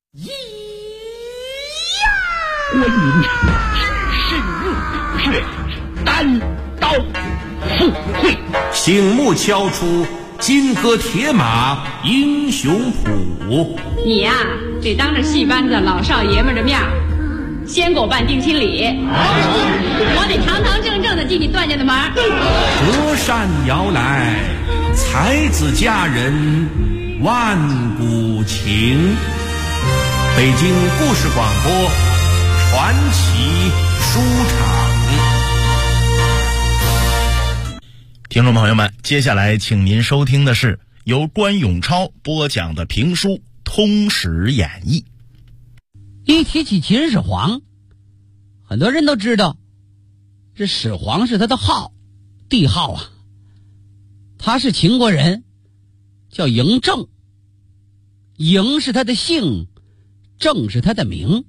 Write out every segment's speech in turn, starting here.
观音只身入血，单刀赴会， 醒目敲出金戈铁马英雄谱。 你呀，得当着戏班子老少爷们的面先给我办定亲礼，我得堂堂正正的进你段家的门。 隔山遥来，才子佳人万古情。北京故事广播传奇书场。 听众朋友们，接下来请您收听的是由关永超播讲的评书《通史演义》。 一提起秦始皇，很多人都知道这始皇是他的号，帝号啊。他是秦国人，叫嬴政。嬴是他的姓，政是他的名。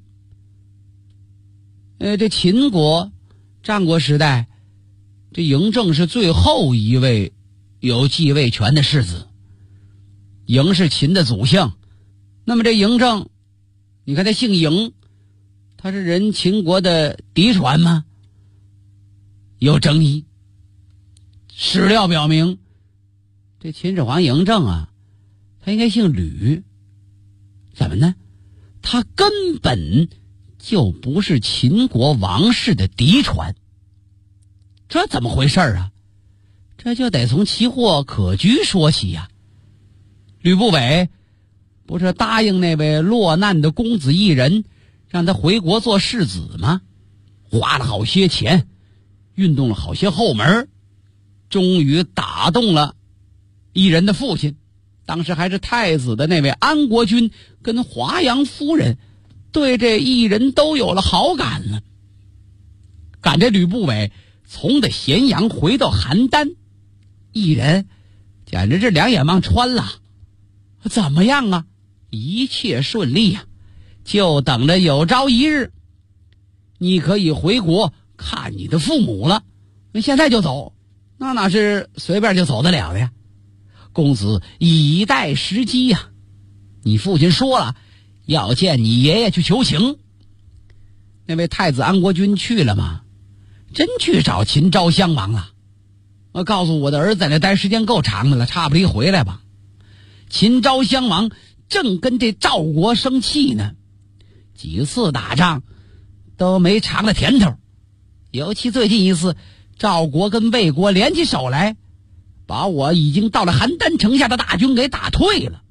这秦国战国时代，这嬴政是最后一位有继位权的世子。嬴是秦的祖姓，那么这嬴政，你看他姓嬴，他是人秦国的嫡传吗？有争议。史料表明，这秦始皇嬴政啊，他应该姓吕。怎么呢？他根本就不是秦国王室的嫡传。这怎么回事啊？这就得从奇货可居说起呀。吕不韦不是答应那位落难的公子异人，让他回国做世子吗？花了好些钱，运动了好些后门，终于打动了异人的父亲，当时还是太子的那位安国君跟华阳夫人，对这异人都有了好感了。赶着吕不韦从的咸阳回到邯郸，异人简直是两眼望穿了。怎么样啊？一切顺利啊，就等着有朝一日你可以回国看你的父母了。现在就走，那哪是随便就走得了的呀？公子以待时机呀。你父亲说了，要见你爷爷去求情。那位太子安国君去了吗？真去找秦昭襄王了。我告诉我的儿子在那待时间够长的了，差不离回来吧。秦昭襄王正跟这赵国生气呢，几次打仗都没尝了甜头，尤其最近一次，赵国跟魏国联起手来，把我已经到了邯郸城下的大军给打退了。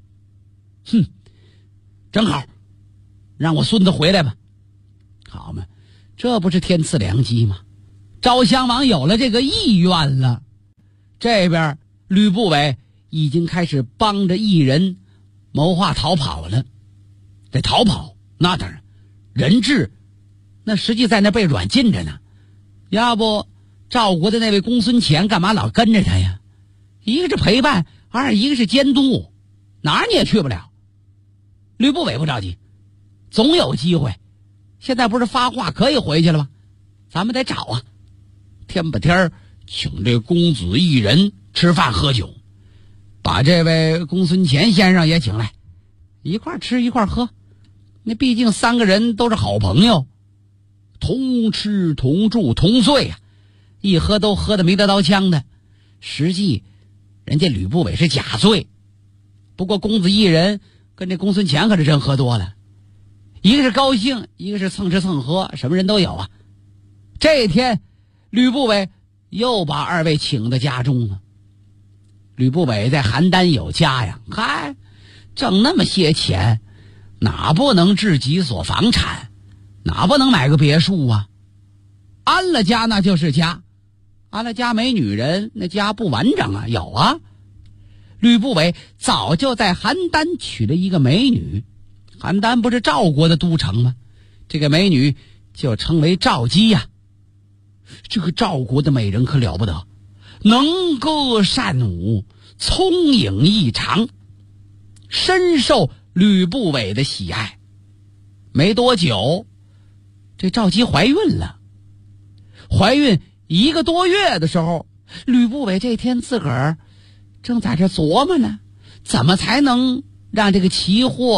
正好让我孙子回来吧。好嘛，这不是天赐良机吗？昭襄王有了这个意愿了。这边吕不韦已经开始帮着异人谋划逃跑了。这逃跑那当然，人质那实际在那被软禁着呢。要不赵国的那位公孙虔干嘛老跟着他呀？一个是陪伴，一个是监督，哪儿你也去不了。吕不韦不着急，总有机会。现在不是发话可以回去了吗？咱们得找啊。天不天请这公子异人吃饭喝酒，把这位公孙虔先生也请来，一块吃一块喝。那毕竟三个人都是好朋友，同吃同住同睡啊，一喝都喝得迷得刀枪的。实际人家吕不韦是假醉，不过公子异人跟这公孙虔可是真喝多了，一个是高兴，一个是蹭吃蹭喝，什么人都有啊。这一天吕不韦又把二位请到家中了。吕不韦在邯郸有家呀，挣那么些钱，哪不能置几所房产，哪不能买个别墅啊？安了家那就是家，安了家没女人，那家不完整啊。有啊，吕不韦早就在邯郸娶了一个美女。邯郸不是赵国的都城吗？这个美女就称为赵姬呀。这个赵国的美人可了不得，能歌善舞，聪颖异常，深受吕不韦的喜爱。没多久，这赵姬怀孕了。怀孕1个多月的时候，吕不韦这天自个儿正在这琢磨呢，怎么才能让这个奇货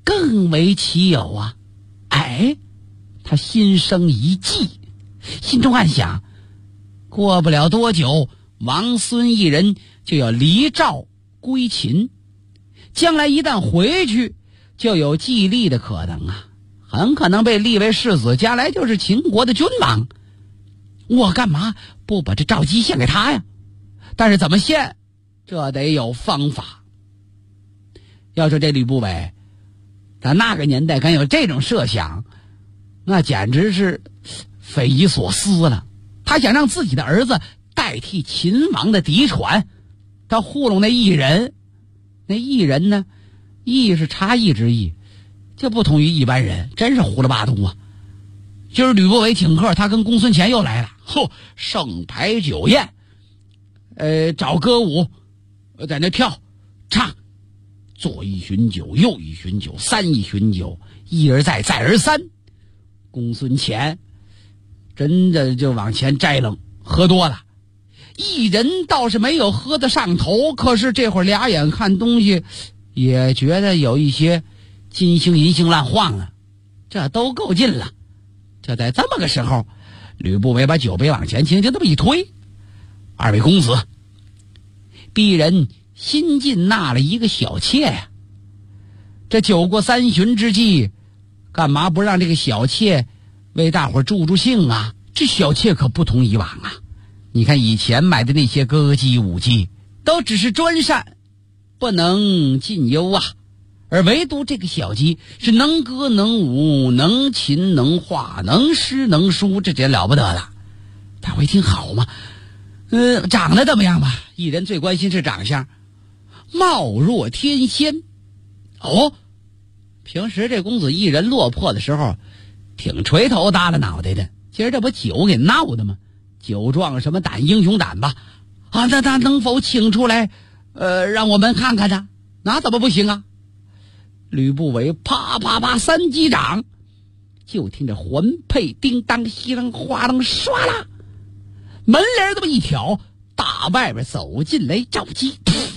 更为其有啊。哎，他心生一计，心中暗想，过不了多久，王孙一人就要离赵归秦，将来一旦回去，就有继立的可能啊，很可能被立为世子，将来就是秦国的君王。我干嘛不把这赵姬献给他呀？但是怎么献，这得有方法。要说这吕不韦在那个年代敢有这种设想，那简直是匪夷所思了。他想让自己的儿子代替秦王的嫡传，他糊弄那异人。那异人呢，异是差异之异，就不同于一般人，真是胡了八通啊。今儿吕不韦请客，他跟公孙乾又来了，盛牌酒宴，找歌舞在那跳唱，左一巡酒，右一巡酒，三一巡酒，一而再，再而三。公孙乾真的就往前摘楞，喝多了。一人倒是没有喝得上头，可是这会儿俩眼看东西，也觉得有一些金星银星乱晃了，这都够劲了。就在这么个时候，吕不韦把酒杯往前轻轻这么一推，二位公子，鄙人新进纳了一个小妾呀。这酒过三巡之际，干嘛不让这个小妾为大伙助助兴啊？这小妾可不同以往啊！你看以前买的那些歌姬舞姬，都只是专擅，不能尽优啊。而唯独这个小姬是能歌能舞，能琴能画，能诗能书，这真了不得了。大伙一听好嘛，长得怎么样吧？艺人最关心是长相，貌若天仙。哦，平时这公子艺人落魄的时候，挺垂头耷拉脑袋的。今儿这不酒给闹的吗？酒壮什么胆，英雄胆吧？啊，那他能否请出来，让我们看看呢？那怎么不行啊？吕不韦啪啪啪三击掌，就听着环佩叮当稀啷哗啷唰啦，门帘这么一挑，大外边走进来赵姬，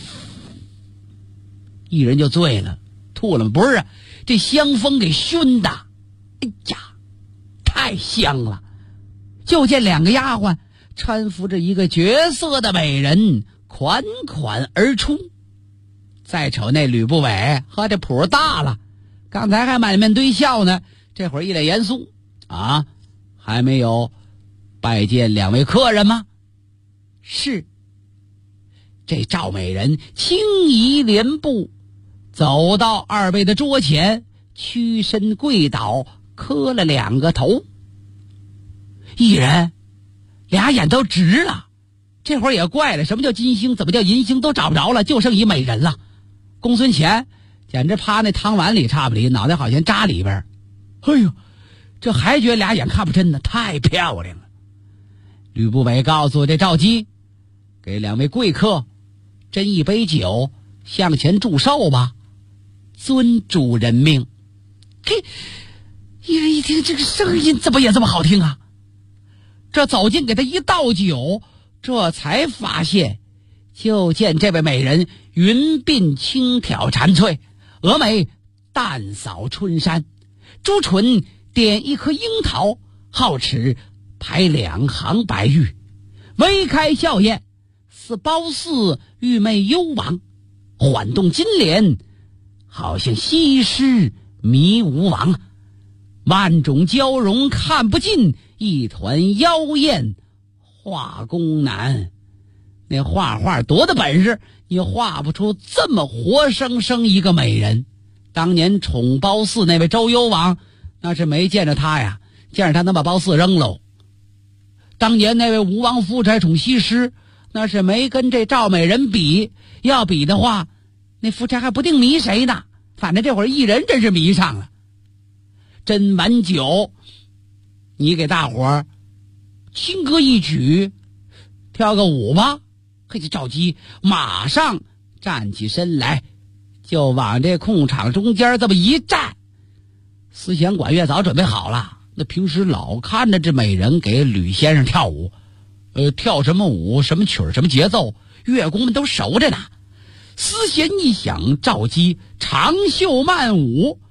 一人就醉了，吐了。不是啊，这香风给熏的，哎呀，太香了。就见两个丫鬟搀扶着一个绝色的美人款款而出。再瞅那吕不韦，呵，这谱大了，刚才还满面堆笑呢，这会儿一脸严肃啊，还没有拜见两位客人吗？是。这赵美人轻移莲步，走到二位的桌前，屈身跪倒，磕了两个头。一人俩眼都直了，这会儿也怪了，什么叫金星，怎么叫银星都找不着了，就剩一美人了。公孙乾简直趴那汤碗里差不离，脑袋好像扎里边。哎呦，这还觉得俩眼看不真呢，太漂亮了。吕不韦告诉这赵姬，给两位贵客斟一杯酒，向前祝寿吧，尊主人命。嘿，一人一听这个声音怎么也这么好听啊，这走近给他一倒酒，这才发现，就见这位美人云鬓轻挑蝉翠，蛾眉淡扫春山，朱唇点一颗樱桃，皓齿排两行白玉，微开笑靥，似褒姒玉媚幽王，缓动金莲，好像西施迷吴王。万种娇容看不尽，一团妖艳画工难。那画多大本事，也画不出这么活生生一个美人。当年宠褒姒那位周幽王，那是没见着他呀，见着他能把褒姒扔喽。当年那位吴王夫差宠西施，那是没跟这赵美人比，要比的话，那夫差还不定迷谁呢。反正这会儿一人真是迷上了。斟完酒，你给大伙儿轻歌一曲，跳个舞吧。嘿，这赵姬马上站起身来，就往这空场中间这么一站。思弦管乐早准备好了，那平时老看着这美人给吕先生跳舞，跳什么舞，什么曲儿，什么节奏，乐工们都熟着呢。思弦一响，赵姬长袖慢舞，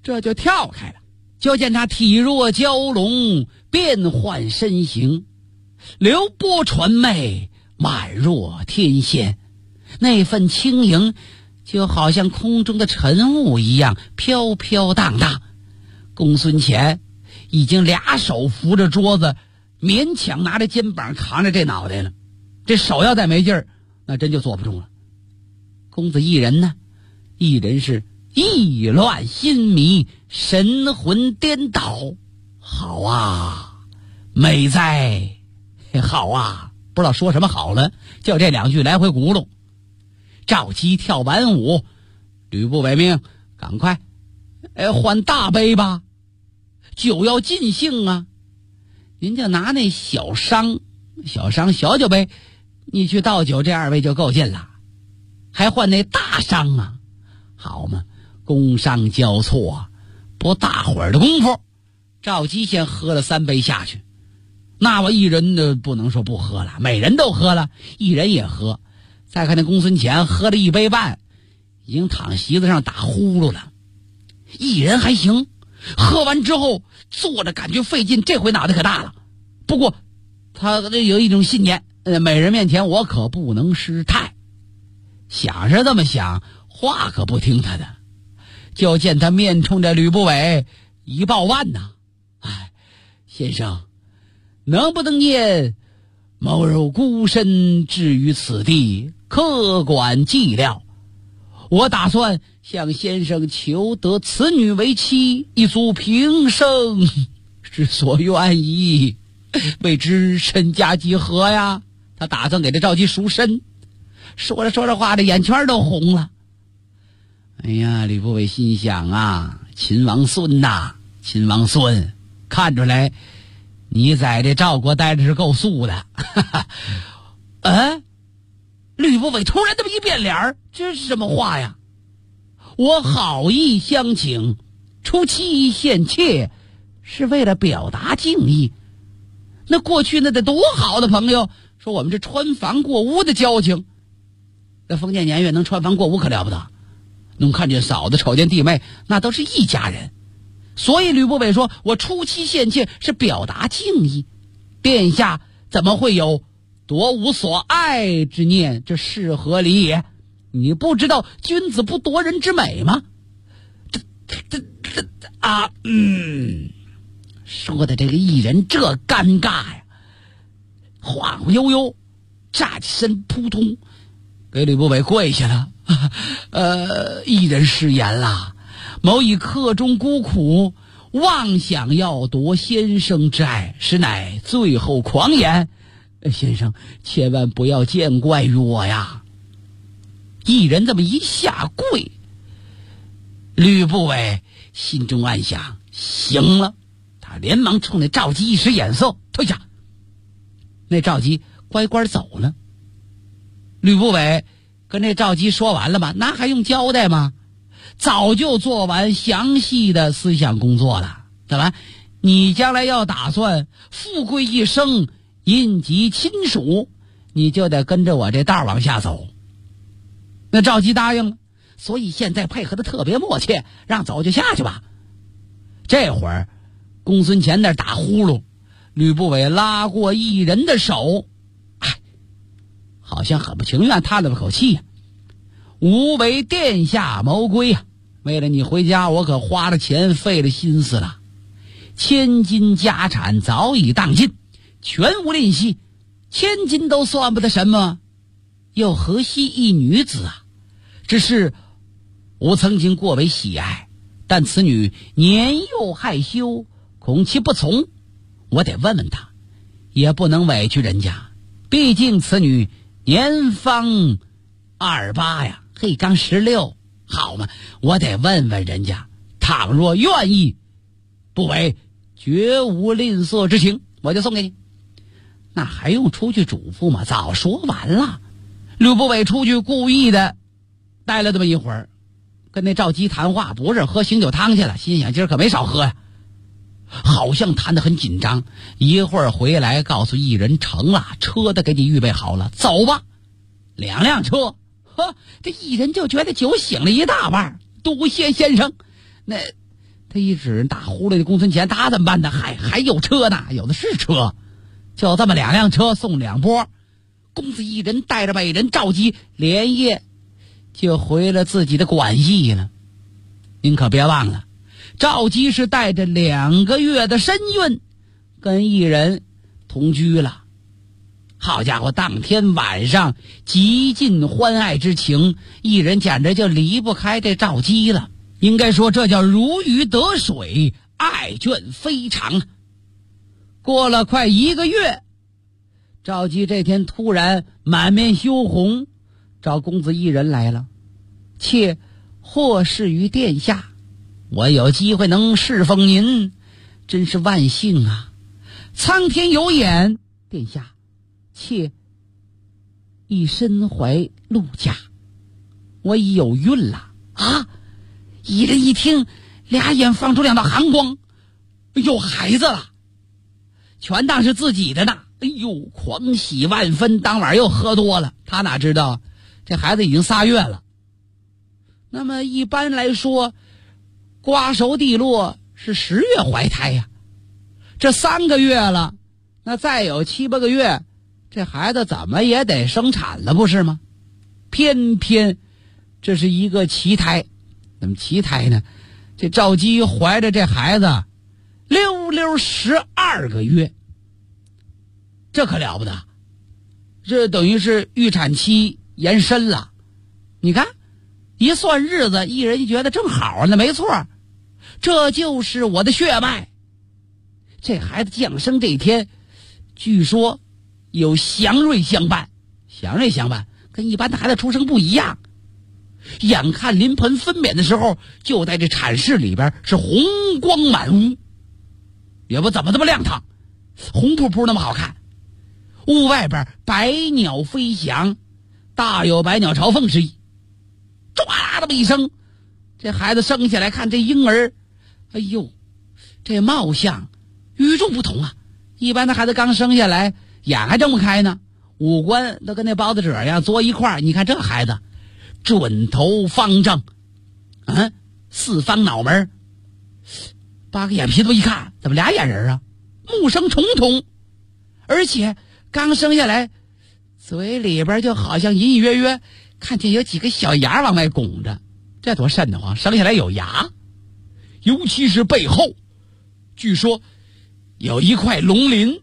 这就跳开了。就见他体若蛟龙，变幻身形，流波传媚，宛若天仙。那份轻盈就好像空中的晨雾一样飘飘荡荡。公孙乾已经俩手扶着桌子，勉强拿着肩膀扛着这脑袋了，这手要再没劲儿，那真就坐不住了。公子一人呢，一人是意乱心迷，神魂颠倒。好啊，美哉，好啊，不知道说什么好了，就这两句来回轱辘。赵姬跳完舞，吕不韦命赶快换大杯吧，酒要尽兴啊。您就拿那小商小酒杯，你去倒酒，这二位就够劲了。还换那大商啊，好嘛，工商交错，不大会儿的功夫，赵姬先喝了3杯下去。那我一人的不能说不喝了，每人都喝了，一人也喝。再看那公孙乾喝了1杯半，已经躺席子上打呼噜了。一人还行，喝完之后坐着感觉费劲，这回脑袋可大了。不过他有一种信念，美人面前我可不能失态。想是这么想，话可不听他的。就见他面冲着吕不韦一抱腕呐，先生，能不能念某人孤身至于此地，客管寂寥？我打算向先生求得此女为妻，一足平生之所愿矣。未知身家几何呀？他打算给这赵姬赎身。说着话，这眼圈都红了。哎呀，吕不韦心想啊，秦王孙呐，秦王孙，看出来你在这赵国待着是够素的。吕不韦突然这么一变脸，这是什么话呀？我好意相请，出妻献妾，是为了表达敬意。那过去那得多好的朋友，说我们这穿房过屋的交情。那封建年月能穿房过屋可了不得，能看见嫂子瞅见弟妹，那都是一家人。所以吕不韦说我出妻献妾是表达敬意，殿下怎么会有夺吾所爱之念？这是何理也？你不知道君子不夺人之美吗？说的这个艺人这尴尬呀，晃晃悠悠站起身，扑通给吕不韦跪下了。艺人失言了，某以客中孤苦，妄想要夺先生之爱，实乃最后狂言。先生千万不要见怪于我呀。一人这么一下跪，吕不韦心中暗想，行了，他连忙冲那赵姬一使眼色，退下。那赵姬乖乖走了。吕不韦跟那赵姬说完了吗？那还用交代吗？早就做完详细的思想工作了。怎么，你将来要打算富贵一生，荫及亲属，你就得跟着我这道往下走。那赵姬答应了，所以现在配合的特别默契，让走就下去吧。这会儿公孙乾那打呼噜，吕不韦拉过一人的手，好像很不情愿叹了口气呀。吾为殿下谋归呀，为了你回家，我可花了钱费了心思了。千金家产早已荡尽，全无吝惜，1000金都算不得什么，又何惜一女子啊？只是吾曾经过为喜爱，但此女年幼害羞，恐其不从，我得问问她，也不能委屈人家，毕竟此女年方28呀，刚16，好嘛，我得问问人家，倘若愿意，不为绝无吝啬之情，我就送给你。那还用出去嘱咐吗？早说完了。吕不韦出去故意的待了这么一会儿，跟那赵姬谈话，不是喝醒酒汤去了，心想今儿可没少喝呀，好像谈得很紧张。一会儿回来告诉艺人成了，车都给你预备好了，走吧。2辆车，这艺人就觉得酒醒了一大半。多谢先生， 他一指打呼噜的公孙乾，他怎么办呢？还有车呢，有的是车，就这么2辆车送2波。公子一人带着美人赵姬连夜就回了自己的馆驿了。您可别忘了，赵姬是带着2个月的身孕跟异人同居了。好家伙，当天晚上极尽欢爱之情，异人简直就离不开这赵姬了。应该说这叫如鱼得水，爱眷非常。过了快1个月，赵姬这天突然满面羞红，找公子异人来了。妾获释于殿下，我有机会能侍奉您，真是万幸啊！苍天有眼，殿下，妾已身怀陆家，我已有孕了啊！异人一听，2眼放出2道寒光，有孩子了，全当是自己的呢。哎呦，狂喜万分，当晚又喝多了。他哪知道这孩子已经3月了。那么一般来说，瓜熟蒂落是10月怀胎呀，这3个月了，那再有7、8个月，这孩子怎么也得生产了，不是吗？偏偏这是一个奇胎。怎么奇胎呢？这赵姬怀着这孩子溜溜12个月，这可了不得，这等于是预产期延伸了。你看一算日子，异人就觉得正好呢，没错，这就是我的血脉。这孩子降生这一天，据说有祥瑞相伴，祥瑞相伴跟一般的孩子出生不一样。眼看临盆分娩的时候，就在这产室里边是红光满屋，也不怎么这么亮堂，红扑扑那么好看。屋外边百鸟飞翔，大有百鸟朝凤之意。唰啦这么一声，这孩子生下来，看这婴儿，哎呦，这貌相与众不同啊！一般的孩子刚生下来，眼还睁不开呢，五官都跟那包子褶一样嘬一块。你看这孩子，准头方正，4方脑门，8个眼皮子一看，怎么俩眼人啊？目生重瞳，而且刚生下来，嘴里边就好像隐隐约约看见有几个小牙往外拱着，这多瘆得慌！生下来有牙，尤其是背后，据说有一块龙鳞，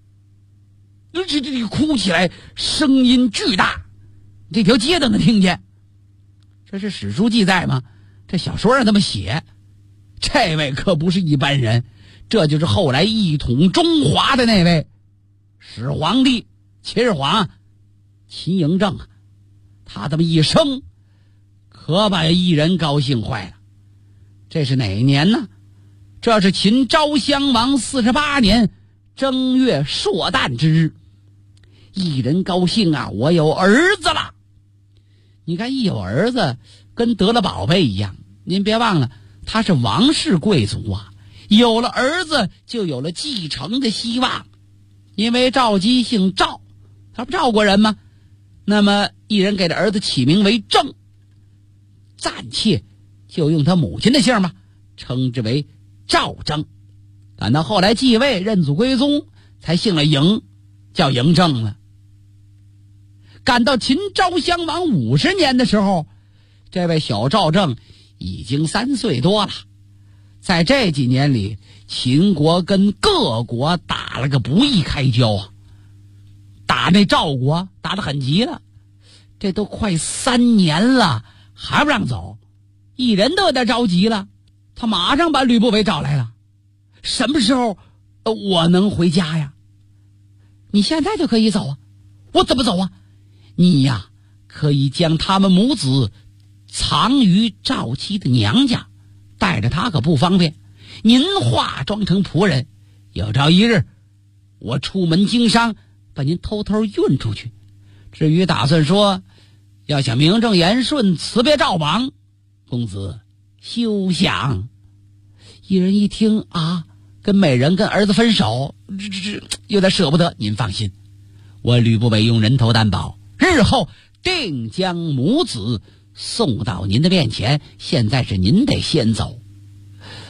这哭起来声音巨大，这条街都能听见。这是史书记载吗？这小说上这么写。这位可不是一般人，这就是后来一统中华的那位始皇帝秦始皇秦嬴政啊。他这么一生可把异人高兴坏了。这是哪一年呢？这是秦昭襄王48年正月朔诞之日。异人高兴啊，我有儿子了。你看一有儿子跟得了宝贝一样，您别忘了他是王室贵族啊，有了儿子就有了继承的希望。因为赵姬姓赵，他不赵国人吗？那么异人给这儿子起名为郑，暂且就用他母亲的姓吧，称之为赵郑。等到后来继位认祖归宗，才姓了嬴，叫嬴政了。赶到秦昭襄王50年的时候，这位小赵正已经3岁多了。在这几年里，秦国跟各国打了个不亦开交啊，打那赵国打得很急了，这都快3年了还不让走，异人都有点着急了。他马上把吕不韦找来了，什么时候我能回家呀？你现在就可以走啊。我怎么走啊？你呀，可以将他们母子藏于赵姬的娘家，带着他可不方便。您化妆成仆人，有朝一日我出门经商，把您偷偷运出去。至于打算说要想名正言顺辞别赵王，公子休想。一人一听啊，跟美人跟儿子分手，这有点舍不得。您放心，我吕不韦用人头担保，日后定将母子送到您的面前。现在是您得先走。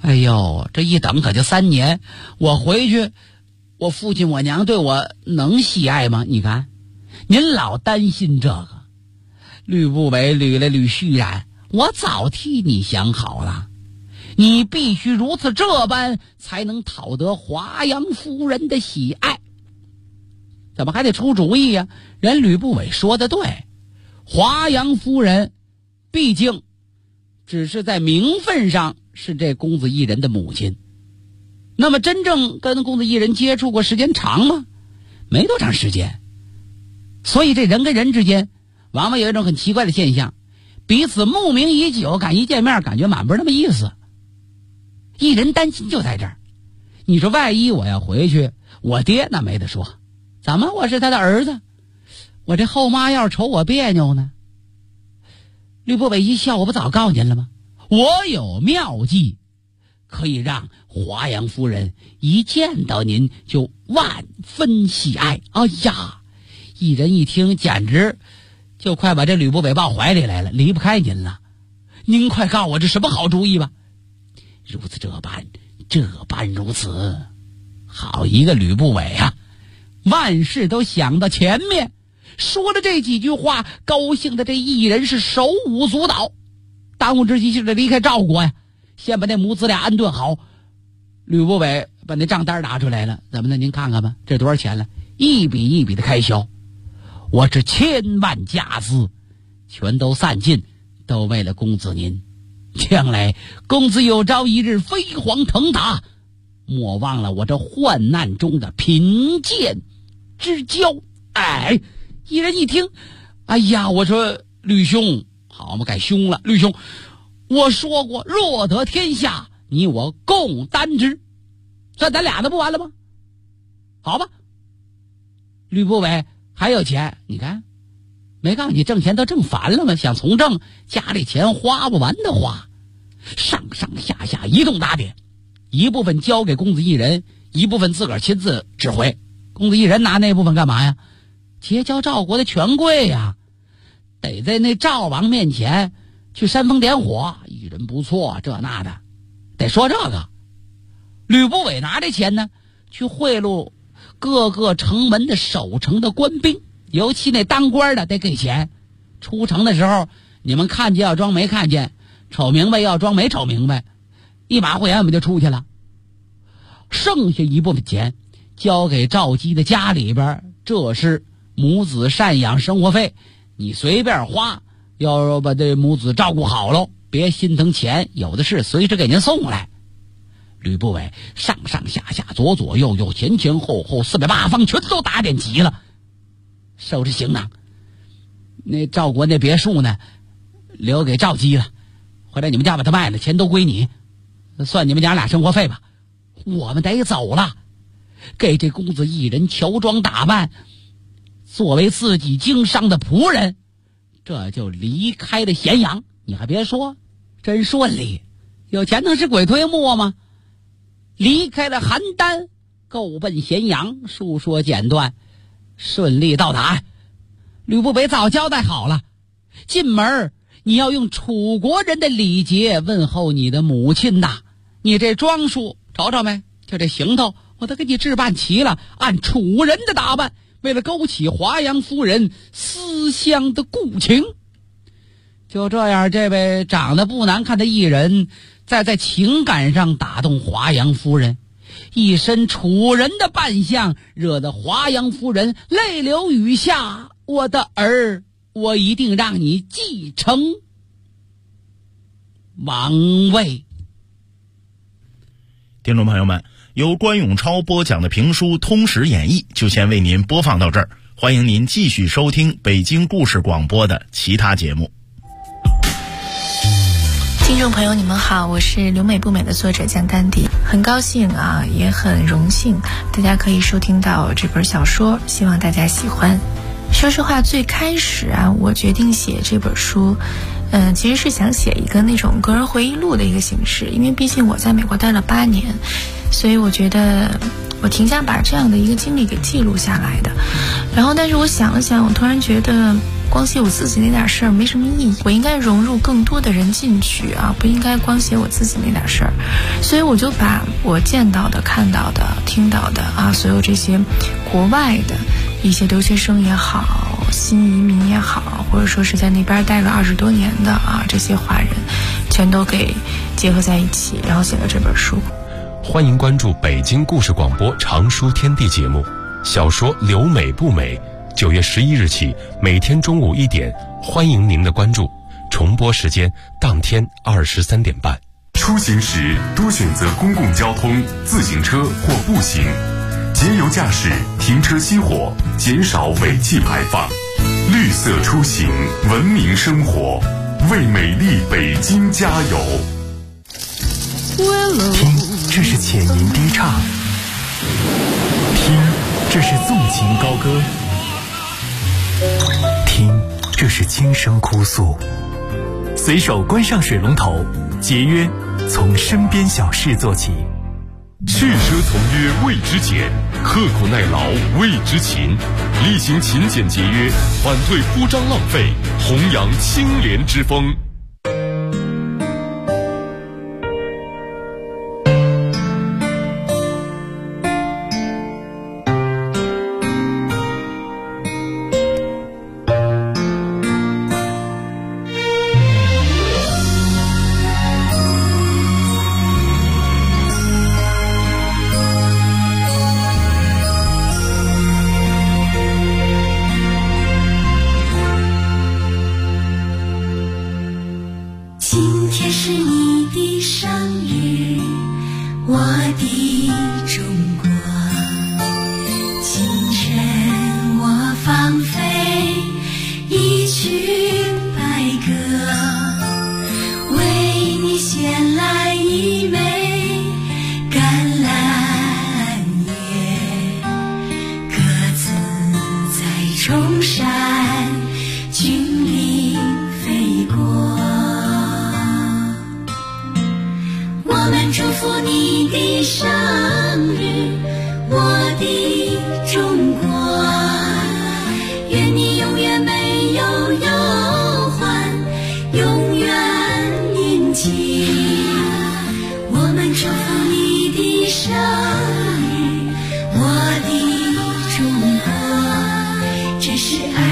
哎呦，这一等可就3年，我回去，我父亲我娘对我能喜爱吗？你看，您老担心这个。吕不韦捋了捋须髯，我早替你想好了，你必须如此这般，才能讨得华阳夫人的喜爱。怎么还得出主意呀？人吕不韦说的对，华阳夫人毕竟只是在名分上是这公子异人的母亲，那么真正跟公子异人接触过时间长吗？没多长时间。所以这人跟人之间往往有一种很奇怪的现象，彼此慕名已久，敢一见面感觉满不是那么意思。异人担心就在这儿，你说万一我要回去，我爹那没得说，怎么我是他的儿子，我这后妈要是瞅我别扭呢？吕不韦一笑，我不早告诉您了吗？我有妙计，可以让华阳夫人一见到您就万分喜爱。哎呀，一人一听简直就快把这吕不韦抱怀里来了，离不开您了。您快告诉我这什么好主意吧。如此这般如此。好一个吕不韦啊，万事都想到前面。说了这几句话，高兴的这异人是手舞足蹈。当务之急是得离开赵国呀，先把那母子俩安顿好。吕不韦把那账单拿出来了，怎么的？您看看吧，这多少钱了？一笔一笔的开销，我这千万家资全都散尽，都为了公子您。将来公子有朝一日飞黄腾达，莫忘了我这患难中的贫贱之交。哎，一人一听，哎呀，我说吕兄，好嘛，改兄了。吕兄，我说过，若得天下，你我共担之，这咱俩的不完了吗？好吧。吕不韦还有钱，你看没告诉你挣钱都挣烦了吗？想从政，家里钱花不完的花，上上下下一通打点，一部分交给公子异人，一部分自个儿亲自指挥。公子异人拿那部分干嘛呀？结交赵国的权贵呀，得在那赵王面前去煽风点火，异人不错，这那的，得说这个。吕不韦拿这钱呢，去贿赂各个城门的守城的官兵，尤其那当官的得给钱。出城的时候，你们看见要装没看见，瞅明白要装没瞅明白，一把火焰我们就出去了。剩下一部分钱交给赵姬的家里边，这是母子赡养生活费，你随便花，要把这母子照顾好喽，别心疼钱，有的是随时给您送来。吕不韦上上下下左左右右前前后后四面八方全都打点齐了，收拾行囊。那赵国那别墅呢，留给赵姬了，回来你们家把它卖了，钱都归你，算你们娘俩生活费吧。我们得走了，给这公子异人乔装打扮，作为自己经商的仆人，这就离开了咸阳。你还别说，真顺利，有钱能使鬼推磨吗？离开了邯郸，够奔咸阳，述说简短，顺利到达。吕不韦早交代好了，进门你要用楚国人的礼节问候你的母亲呐。你这装束瞅瞅没，就这行头我都给你置办齐了，按楚人的打扮，为了勾起华阳夫人思乡的故情。就这样，这位长得不难看的艺人在情感上打动华阳夫人，一身楚人的扮相惹得华阳夫人泪流雨下。我的儿，我一定让你继承王位。 听众朋友们，由关永超播讲的评书《通史演义》就先为您播放到这儿，欢迎您继续收听北京故事广播的其他节目。 听众朋友你们好，我是留美不美的作者江丹迪，很高兴啊，也很荣幸大家可以收听到这本小说，希望大家喜欢。说实话，最开始啊，我决定写这本书其实是想写一个那种个人回忆录的一个形式，因为毕竟我在美国待了8年，所以我觉得我挺想把这样的一个经历给记录下来的。然后但是我想了想，我突然觉得光写我自己那点事儿没什么意义，我应该融入更多的人进去啊，不应该光写我自己那点事儿。所以我就把我见到的、看到的、听到的啊，所有这些国外的一些留学生也好，新移民也好，或者说是在那边待了20多年的啊，这些华人全都给结合在一起，然后写了这本书。 欢迎关注北京故事广播常书天地节目，小说留美不美，9月11日起每天中午1点，欢迎您的关注，重播时间当天23点半。 出行时多选择公共交通、自行车或步行，节油驾驶，停车熄火，减少尾气排放，绿色出行，文明生活，为美丽北京加油。 听，这是浅吟低唱；听，这是纵情高歌；听，这是轻声哭诉。随手关上水龙头，节约从身边小事做起。 去奢从约谓之俭，刻苦耐劳谓之勤，厉行勤俭节约，反对铺张浪费，弘扬清廉之风。 这是爱。